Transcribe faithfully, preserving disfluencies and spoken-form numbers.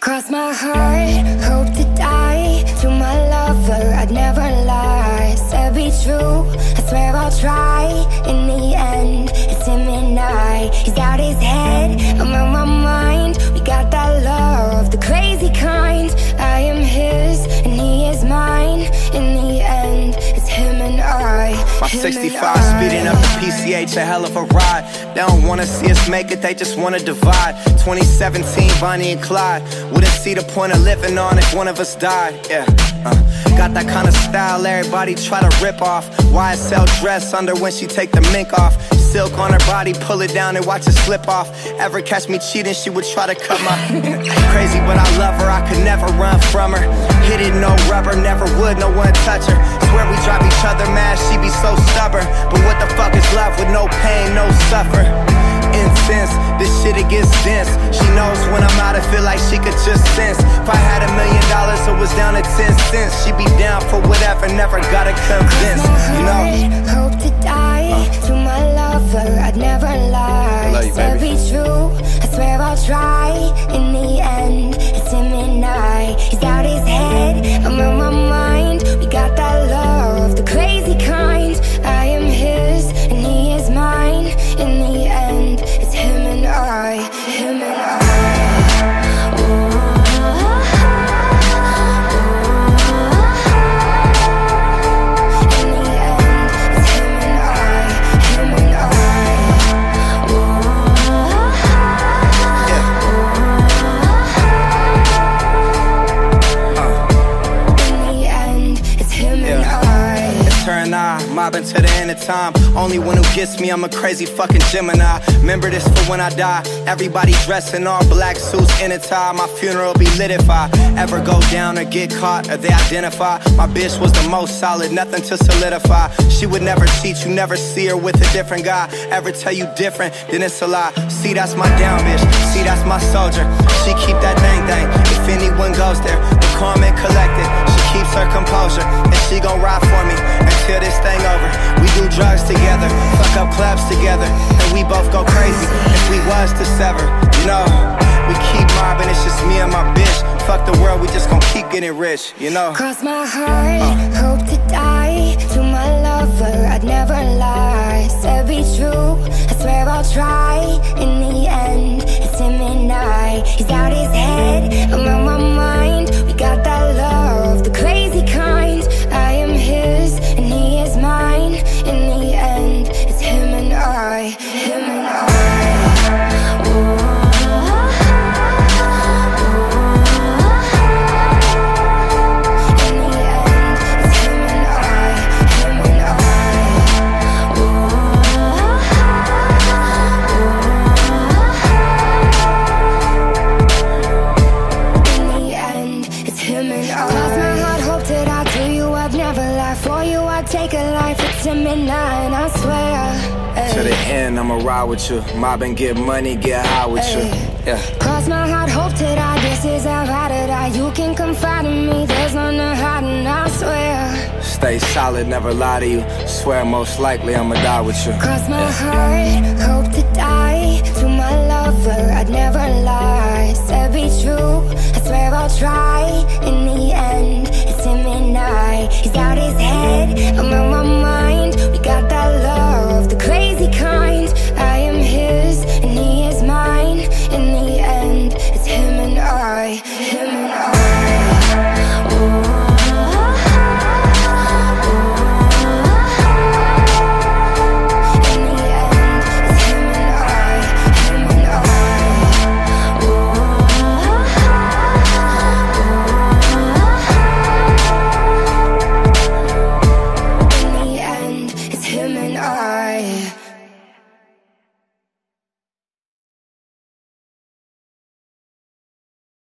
Cross my heart, hope to die. To my lover, I'd never lie. Said be true, I swear I'll try. In the end, it's him and I. He's out his head, I'm on my mind. We got that love, the crazy kind. I am his, and he is mine. In the end, it's him and I. My sixty-five speeding up the P C H, a hell of a ride. They don't wanna see us make it, they just wanna divide. Twenty seventeen, Bonnie and Clyde. Wouldn't see the point of living on if one of us died. Yeah, uh, got that kind of style everybody try to rip off. Y S L dress under when she take the mink off. Silk on her body, pull it down and watch it slip off. Ever catch me cheating, she would try to cut my crazy, but I love her, I could never run from her. Hit it, no rubber, never would, no one touch her. Swear we drive each other mad, she be so stubborn. But what the fuck is love with no pain, no suffer? Incense, this shit it gets dense. She knows when I'm out, I feel like she could just sense. If I had a million dollars, it was down to ten cents. She'd be down for whatever, never gotta convince, you know? Hope to die, uh. to my lover, I'd never lie. Love you, Said be true, I swear I'll try. In the end, it's him and I. He's out his head, I'm on my mind. We got that love, the crazy kind. I am his, and he is mine. In the end, it's him and I, him and I. Mobbing to the end of time. Only one who gets me, I'm a crazy fucking Gemini. Remember this for when I die. Everybody dressed in all black suits in a tie. My funeral be lit if I ever go down or get caught or they identify. My bitch was the most solid, nothing to solidify. She would never cheat, you never see her with a different guy. Ever tell you different, then it's a lie. See, that's my down bitch, see, that's my soldier. She keep that thing thing, if anyone goes there. The calm and collected, she keeps her composure. And she gon' ride for me until this thing over. We do drugs together, fuck up clubs together, and we both go crazy if we was to sever. You know, we keep mobbing, it's just me and my bitch. Fuck the world, we just gon' keep getting rich, you know. Cross my heart, uh. hope to die. To my lover, I'd never lie. Said be true, I swear I'll try. In the end, it's him and I. He's out his head, I'm on my mind. We got that love, the crazy kind. I am his, and he is mine. In the end, it's him and I, him and I. Oh. Midnight, I swear. Ay. To the end, I'ma ride with you. Mob and get money, get high with Ay. you. Yeah. Cross my heart, hope to die. This is how I to die. You can confide in me. There's nothing to hide, and I swear. Stay solid, never lie to you. Swear most likely I'ma die with you. Cross my yeah. heart, hope to die. To my lover, I'd never lie. Said be true, I swear I'll try. In